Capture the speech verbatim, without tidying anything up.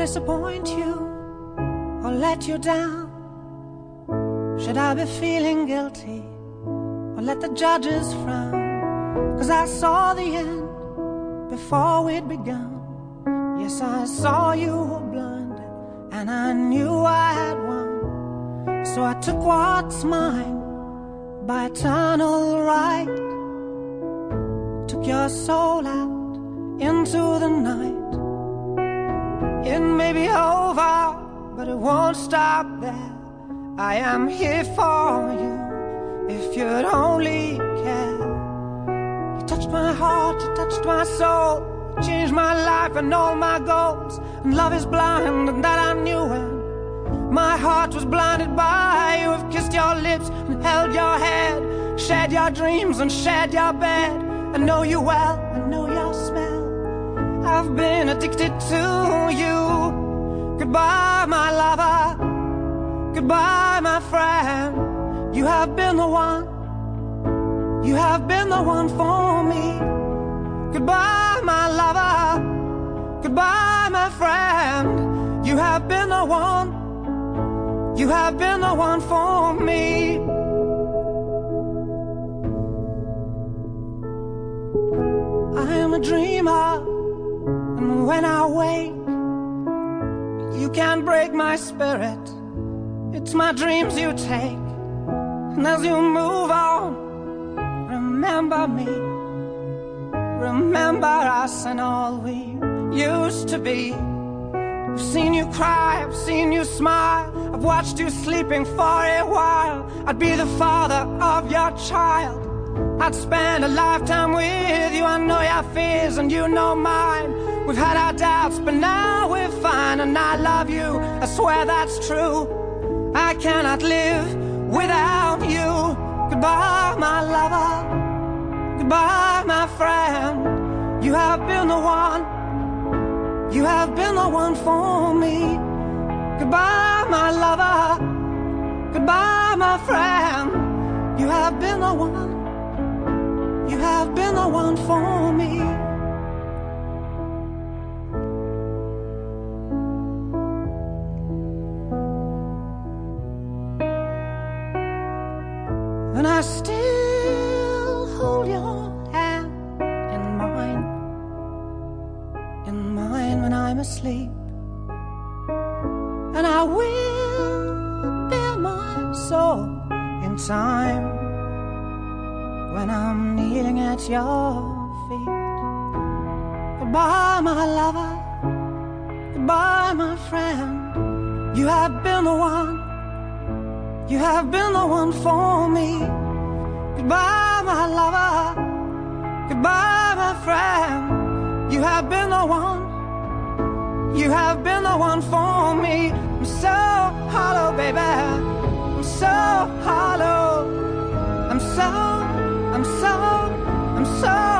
disappoint you or let you down? Should I be feeling guilty or let the judges frown? 'Cause I saw the end before we'd begun. Yes, I saw you were blinded and I knew I had won. So I took what's mine by eternal right, took your soul out into the night. It may be over, but it won't stop there. I am here for you if you'd only care. You touched my heart, you touched my soul, you changed my life and all my goals. And love is blind, and that I knew when my heart was blinded by you. Have kissed your lips and held your head, shared your dreams and shared your bed. I know you well, I know your smell. I've been addicted to you. Goodbye, my lover. Goodbye, my friend. You have been the one. You have been the one for me. Goodbye, my lover. Goodbye, my friend. You have been the one. You have been the one for me. I am a dreamer, and when I wake, you can't break my spirit. It's my dreams you take, and as you move on, remember me. Remember us and all we used to be. I've seen you cry, I've seen you smile, I've watched you sleeping for a while. I'd be the father of your child, I'd spend a lifetime with you. I know your fears and you know mine. We've had our doubts, but now we're fine. And I love you, I swear that's true. I cannot live without you. Goodbye, my lover. Goodbye, my friend. You have been the one. You have been the one for me. Goodbye, my lover. Goodbye, my friend. You have been the one. You have been the one for me. And I still hold your hand in mine, in mine when I'm asleep. And I will bare my soul in time when I'm kneeling at your feet. Goodbye, my lover. Goodbye, my friend. You have been the one. You have been the one for me. Goodbye, my lover. Goodbye, my friend. You have been the one. You have been the one for me. I'm so hollow, baby. I'm so hollow. I'm so, I'm so, I'm so